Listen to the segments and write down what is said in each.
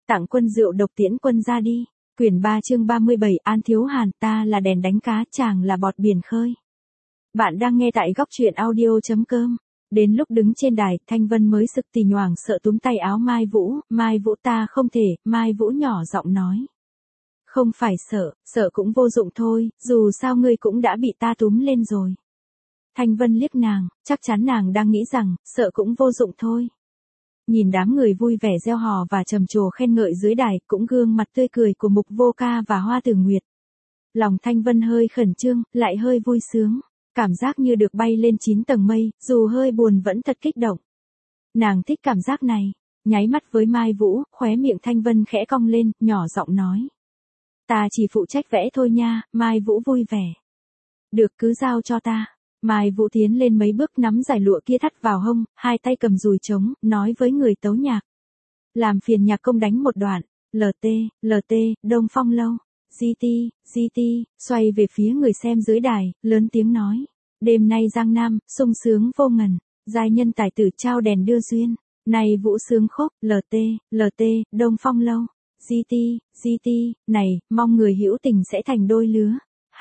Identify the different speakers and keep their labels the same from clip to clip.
Speaker 1: Tặng quân rượu độc tiễn quân ra đi. Quyển 3 chương 37 An Thiếu Hàn, ta là đèn đánh cá, chàng là bọt biển khơi. Bạn đang nghe tại góc truyện audio.com. Đến lúc đứng trên đài, Thanh Vân mới sực tì nhoảng sợ túm tay áo Mai Vũ ta không thể, Mai Vũ nhỏ giọng nói. Không phải sợ cũng vô dụng thôi, dù sao ngươi cũng đã bị ta túm lên rồi. Thanh Vân liếc nàng, chắc chắn nàng đang nghĩ rằng, sợ cũng vô dụng thôi. Nhìn đám người vui vẻ reo hò và trầm trồ khen ngợi dưới đài, cũng gương mặt tươi cười của Mục Vô Ca và Hoa Tử Nguyệt. Lòng Thanh Vân hơi khẩn trương, lại hơi vui sướng, cảm giác như được bay lên 9 tầng mây, dù hơi buồn vẫn thật kích động. Nàng thích cảm giác này, nháy mắt với Mai Vũ, khóe miệng Thanh Vân khẽ cong lên, nhỏ giọng nói. Ta chỉ phụ trách vẽ thôi nha, Mai Vũ vui vẻ. Được, cứ giao cho ta. Mai Vũ tiến lên mấy bước nắm giải lụa kia thắt vào hông, hai tay cầm dùi trống, nói với người tấu nhạc. Làm phiền nhạc công đánh một đoạn, LT, Đông Phong Lâu, GT, xoay về phía người xem dưới đài, lớn tiếng nói. Đêm nay Giang Nam, sung sướng vô ngần, giai nhân tài tử trao đèn đưa duyên, này Vũ sướng khúc, LT, Đông Phong Lâu, GT, này, mong người hữu tình sẽ thành đôi lứa,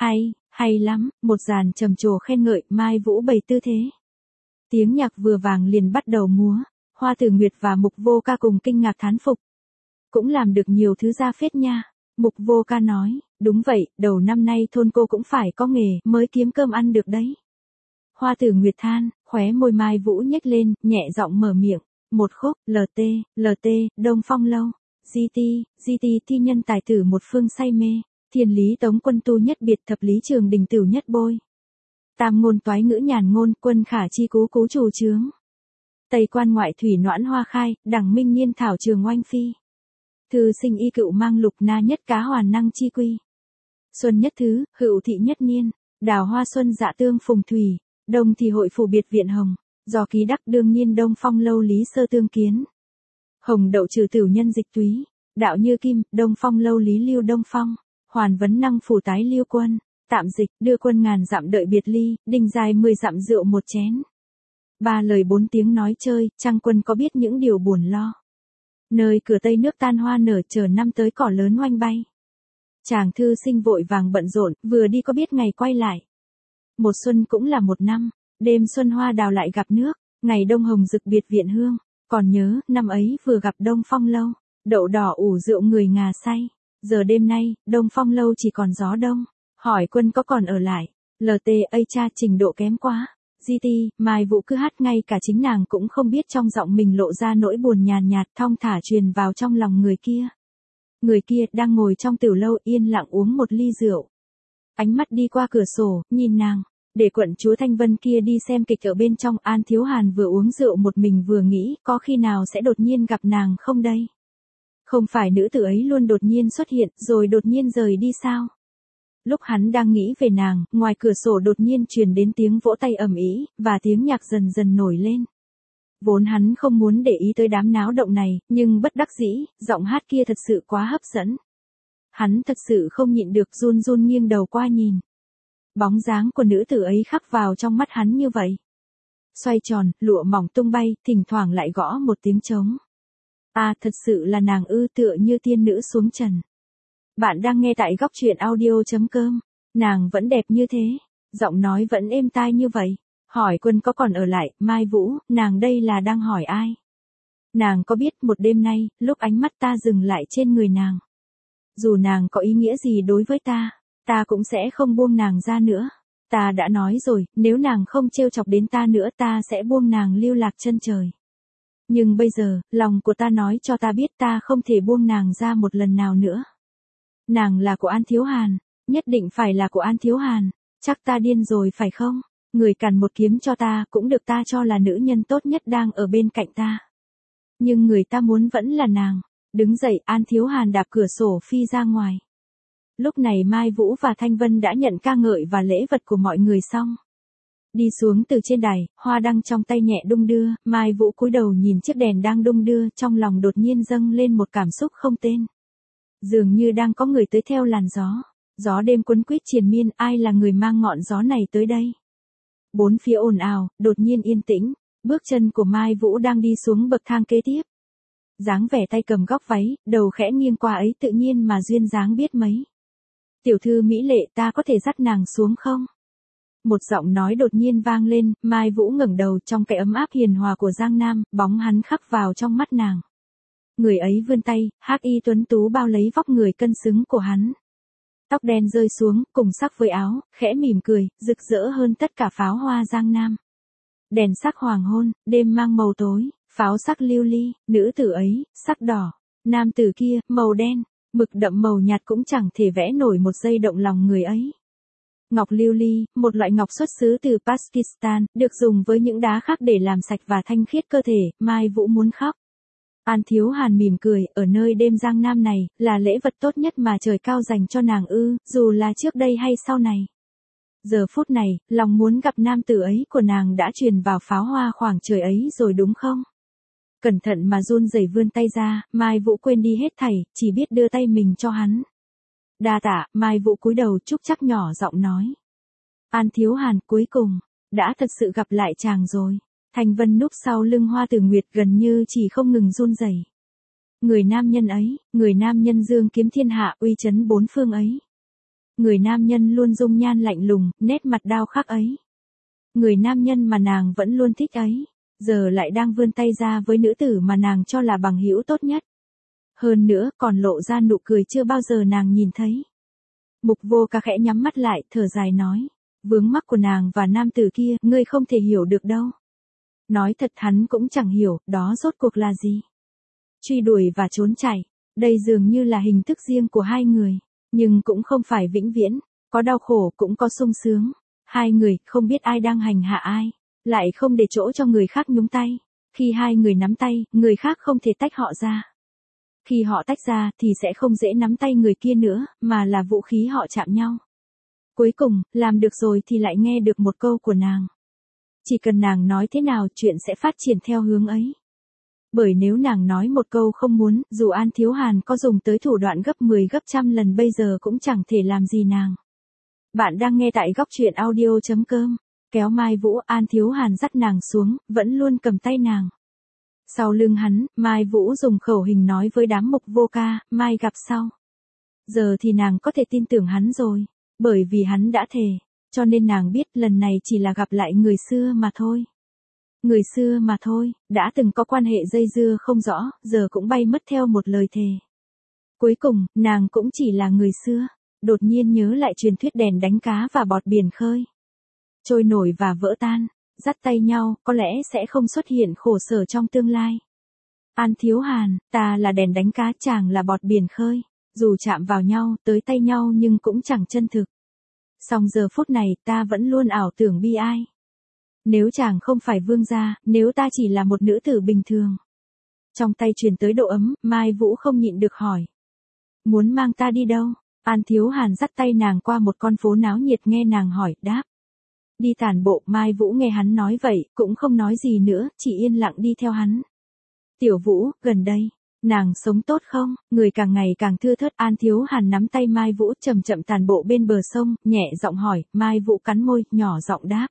Speaker 1: hay lắm, một dàn trầm trồ khen ngợi, Mai Vũ bày tư thế. Tiếng nhạc vừa vàng liền bắt đầu múa, Hoa Tử Nguyệt và Mục Vô Ca cùng kinh ngạc thán phục. Cũng làm được nhiều thứ ra phết nha. Mục Vô Ca nói, đúng vậy, đầu năm nay thôn cô cũng phải có nghề mới kiếm cơm ăn được đấy. Hoa Tử Nguyệt than, khóe môi Mai Vũ nhếch lên, nhẹ giọng mở miệng, một khúc, LT, Đông Phong Lâu, GT, thi nhân tài tử một phương say mê. Thiên lý tống quân tu nhất biệt, thập lý trường đình tửu nhất bôi. Tam ngôn toái ngữ nhàn ngôn, quân khả chi cú chủ chướng. Tây quan ngoại thủy noãn hoa khai, đẳng minh niên thảo trường oanh phi. Thư sinh y cựu mang lục na nhất cá hoàn năng chi quy. Xuân nhất thứ, hữu thị nhất niên, đào hoa xuân dạ tương phùng thủy, đông thì hội phủ biệt viện hồng, do ký đắc đương nhiên Đông Phong Lâu lý sơ tương kiến. Hồng đậu trừ tửu nhân dịch túy, đạo như kim, Đông Phong Lâu lý lưu Đông Phong. Hoàn vấn năng phủ tái liêu quân, tạm dịch, đưa quân ngàn dặm đợi biệt ly, đình dài 10 dặm rượu một chén. 3 lời 4 tiếng nói chơi, Trang quân có biết những điều buồn lo. Nơi cửa tây nước tan hoa nở, chờ năm tới cỏ lớn oanh bay. Chàng thư sinh vội vàng bận rộn, vừa đi có biết ngày quay lại. Một xuân cũng là một năm, đêm xuân hoa đào lại gặp nước, ngày đông hồng rực biệt viện hương. Còn nhớ, năm ấy vừa gặp Đông Phong Lâu, đậu đỏ ủ rượu người ngà say. Giờ đêm nay, Đông Phong Lâu chỉ còn gió đông, hỏi quân có còn ở lại. LT cha trình độ kém quá. GT, Mai Vũ cứ hát ngay cả chính nàng cũng không biết trong giọng mình lộ ra nỗi buồn nhàn nhạt thong thả truyền vào trong lòng người kia. Người kia đang ngồi trong tiểu lâu yên lặng uống một ly rượu. Ánh mắt đi qua cửa sổ, nhìn nàng, để quận chúa Thanh Vân kia đi xem kịch ở bên trong. An Thiếu Hàn vừa uống rượu một mình vừa nghĩ có khi nào sẽ đột nhiên gặp nàng không đây. Không phải nữ tử ấy luôn đột nhiên xuất hiện rồi đột nhiên rời đi sao? Lúc hắn đang nghĩ về nàng, ngoài cửa sổ đột nhiên truyền đến tiếng vỗ tay ầm ĩ, và tiếng nhạc dần dần nổi lên. Vốn hắn không muốn để ý tới đám náo động này, nhưng bất đắc dĩ, giọng hát kia thật sự quá hấp dẫn. Hắn thật sự không nhịn được run nghiêng đầu qua nhìn. Bóng dáng của nữ tử ấy khắc vào trong mắt hắn như vậy. Xoay tròn, lụa mỏng tung bay, thỉnh thoảng lại gõ một tiếng trống. Thật sự là nàng tựa như tiên nữ xuống trần. Bạn đang nghe tại góc truyện audio.com. Nàng vẫn đẹp như thế, giọng nói vẫn êm tai như vậy. Hỏi quân có còn ở lại, Mai Vũ, nàng đây là đang hỏi ai? Nàng có biết một đêm nay, lúc ánh mắt ta dừng lại trên người nàng. Dù nàng có ý nghĩa gì đối với ta cũng sẽ không buông nàng ra nữa. Ta đã nói rồi, nếu nàng không trêu chọc đến ta nữa ta sẽ buông nàng lưu lạc chân trời. Nhưng bây giờ, lòng của ta nói cho ta biết ta không thể buông nàng ra một lần nào nữa. Nàng là của An Thiếu Hàn, nhất định phải là của An Thiếu Hàn. Chắc ta điên rồi phải không? Người cản một kiếm cho ta cũng được ta cho là nữ nhân tốt nhất đang ở bên cạnh ta. Nhưng người ta muốn vẫn là nàng. Đứng dậy, An Thiếu Hàn đạp cửa sổ phi ra ngoài. Lúc này Mai Vũ và Thanh Vân đã nhận ca ngợi và lễ vật của mọi người xong. Đi xuống từ trên đài, hoa đăng trong tay nhẹ đung đưa, Mai Vũ cúi đầu nhìn chiếc đèn đang đung đưa, trong lòng đột nhiên dâng lên một cảm xúc không tên. Dường như đang có người tới theo làn gió. Gió đêm cuốn quýt triền miên, ai là người mang ngọn gió này tới đây? Bốn phía ồn ào, đột nhiên yên tĩnh, bước chân của Mai Vũ đang đi xuống bậc thang kế tiếp. dáng vẻ tay cầm góc váy, đầu khẽ nghiêng qua ấy tự nhiên mà duyên dáng biết mấy. Tiểu thư mỹ lệ, ta có thể dắt nàng xuống không? Một giọng nói đột nhiên vang lên, Mai Vũ ngẩng đầu, trong cái ấm áp hiền hòa của Giang Nam, bóng hắn khắc vào trong mắt nàng. Người ấy vươn tay, hắc y tuấn tú bao lấy vóc người cân xứng của hắn. Tóc đen rơi xuống, cùng sắc với áo, khẽ mỉm cười, rực rỡ hơn tất cả pháo hoa Giang Nam. Đèn sắc hoàng hôn, đêm mang màu tối, pháo sắc lưu ly, nữ tử ấy, sắc đỏ, nam tử kia, màu đen, mực đậm màu nhạt cũng chẳng thể vẽ nổi một giây động lòng người ấy. Ngọc lưu ly, một loại ngọc xuất xứ từ Pakistan, được dùng với những đá khác để làm sạch và thanh khiết cơ thể, Mai Vũ muốn khóc. An Thiếu Hàn mỉm cười, ở nơi đêm Giang Nam này, là lễ vật tốt nhất mà trời cao dành cho nàng ư, dù là trước đây hay sau này. Giờ phút này, lòng muốn gặp nam tử ấy của nàng đã truyền vào pháo hoa khoảng trời ấy rồi đúng không? Cẩn thận mà run rẩy vươn tay ra, Mai Vũ quên đi hết thảy, chỉ biết đưa tay mình cho hắn. Đa tạ, Mai Vũ cúi đầu chúc chắc nhỏ giọng nói. An Thiếu Hàn, cuối cùng, đã thật sự gặp lại chàng rồi. Thành Vân núp sau lưng Hoa Tử Nguyệt gần như chỉ không ngừng run rẩy. Người nam nhân ấy, người nam nhân dương kiếm thiên hạ uy chấn bốn phương ấy. Người nam nhân luôn dung nhan lạnh lùng, nét mặt đao khắc ấy. Người nam nhân mà nàng vẫn luôn thích ấy, giờ lại đang vươn tay ra với nữ tử mà nàng cho là bằng hữu tốt nhất. Hơn nữa còn lộ ra nụ cười chưa bao giờ nàng nhìn thấy. Mục Vô Ca khẽ nhắm mắt lại, thở dài nói. Vướng mắc của nàng và nam tử kia, ngươi không thể hiểu được đâu. Nói thật hắn cũng chẳng hiểu, đó rốt cuộc là gì. Truy đuổi và trốn chạy, đây dường như là hình thức riêng của hai người. Nhưng cũng không phải vĩnh viễn, có đau khổ cũng có sung sướng. Hai người, không biết ai đang hành hạ ai, lại không để chỗ cho người khác nhúng tay. Khi hai người nắm tay, người khác không thể tách họ ra. Khi họ tách ra thì sẽ không dễ nắm tay người kia nữa, mà là vũ khí họ chạm nhau. Cuối cùng, làm được rồi thì lại nghe được một câu của nàng. Chỉ cần nàng nói thế nào chuyện sẽ phát triển theo hướng ấy. Bởi nếu nàng nói một câu không muốn, dù An Thiếu Hàn có dùng tới thủ đoạn gấp 10 gấp trăm lần bây giờ cũng chẳng thể làm gì nàng. Bạn đang nghe tại góc truyện audio.com. Kéo Mai Vũ, An Thiếu Hàn dắt nàng xuống, vẫn luôn cầm tay nàng. Sau lưng hắn, Mai Vũ dùng khẩu hình nói với đám Mục Vô Ca, mai gặp sau. Giờ thì nàng có thể tin tưởng hắn rồi, bởi vì hắn đã thề, cho nên nàng biết lần này chỉ là gặp lại người xưa mà thôi. Người xưa mà thôi, đã từng có quan hệ dây dưa không rõ, giờ cũng bay mất theo một lời thề. Cuối cùng, nàng cũng chỉ là người xưa, đột nhiên nhớ lại truyền thuyết đèn đánh cá và bọt biển khơi. Trôi nổi và vỡ tan, dắt tay nhau, có lẽ sẽ không xuất hiện khổ sở trong tương lai. An Thiếu Hàn, ta là đèn đánh cá, chàng là bọt biển khơi, dù chạm vào nhau, tới tay nhau nhưng cũng chẳng chân thực. Song giờ phút này ta vẫn luôn ảo tưởng bi ai. Nếu chàng không phải vương gia, nếu ta chỉ là một nữ tử bình thường. Trong tay truyền tới độ ấm, Mai Vũ không nhịn được hỏi. Muốn mang ta đi đâu? An Thiếu Hàn dắt tay nàng qua một con phố náo nhiệt, nghe nàng hỏi, đáp. Đi tản bộ. Mai Vũ nghe hắn nói vậy, cũng không nói gì nữa, chỉ yên lặng đi theo hắn. Tiểu Vũ, gần đây, nàng sống tốt không? Người càng ngày càng thưa thớt. An Thiếu Hàn nắm tay Mai Vũ chậm chậm tản bộ bên bờ sông, nhẹ giọng hỏi. Mai Vũ cắn môi, nhỏ giọng đáp.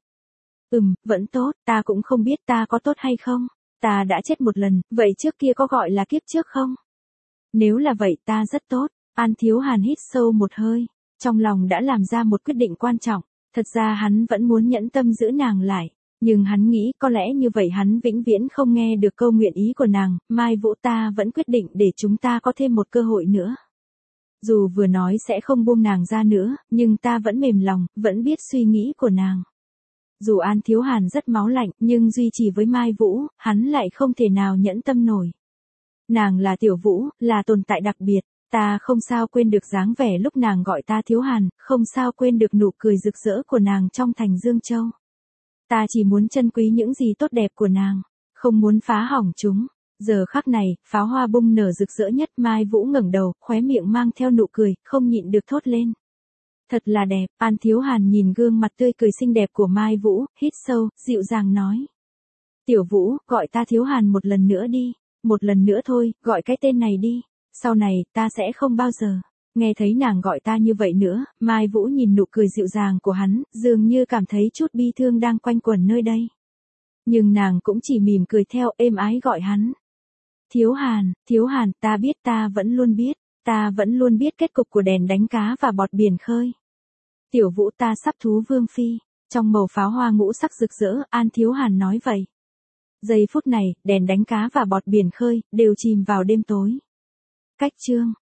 Speaker 1: Vẫn tốt, ta cũng không biết ta có tốt hay không. Ta đã chết một lần, vậy trước kia có gọi là kiếp trước không? Nếu là vậy ta rất tốt. An Thiếu Hàn hít sâu một hơi, trong lòng đã làm ra một quyết định quan trọng. Thật ra hắn vẫn muốn nhẫn tâm giữ nàng lại, nhưng hắn nghĩ có lẽ như vậy hắn vĩnh viễn không nghe được câu nguyện ý của nàng. Mai Vũ, ta vẫn quyết định để chúng ta có thêm một cơ hội nữa. Dù vừa nói sẽ không buông nàng ra nữa, nhưng ta vẫn mềm lòng, vẫn biết suy nghĩ của nàng. Dù An Thiếu Hàn rất máu lạnh, nhưng duy trì với Mai Vũ, hắn lại không thể nào nhẫn tâm nổi. Nàng là Tiểu Vũ, là tồn tại đặc biệt. Ta không sao quên được dáng vẻ lúc nàng gọi ta Thiếu Hàn, không sao quên được nụ cười rực rỡ của nàng trong thành Dương Châu. Ta chỉ muốn trân quý những gì tốt đẹp của nàng, không muốn phá hỏng chúng. Giờ khắc này, pháo hoa bung nở rực rỡ nhất. Mai Vũ ngẩng đầu, khóe miệng mang theo nụ cười, không nhịn được thốt lên. Thật là đẹp. An Thiếu Hàn nhìn gương mặt tươi cười xinh đẹp của Mai Vũ, hít sâu, dịu dàng nói. Tiểu Vũ, gọi ta Thiếu Hàn một lần nữa đi. Một lần nữa thôi, gọi cái tên này đi. Sau này, ta sẽ không bao giờ nghe thấy nàng gọi ta như vậy nữa. Mai Vũ nhìn nụ cười dịu dàng của hắn, dường như cảm thấy chút bi thương đang quanh quẩn nơi đây. Nhưng nàng cũng chỉ mỉm cười theo, êm ái gọi hắn. Thiếu Hàn, ta vẫn luôn biết kết cục của đèn đánh cá và bọt biển khơi. Tiểu Vũ ta sắp thú vương phi, trong màu pháo hoa ngũ sắc rực rỡ, An Thiếu Hàn nói vậy. Giây phút này, đèn đánh cá và bọt biển khơi, đều chìm vào đêm tối. Cách chương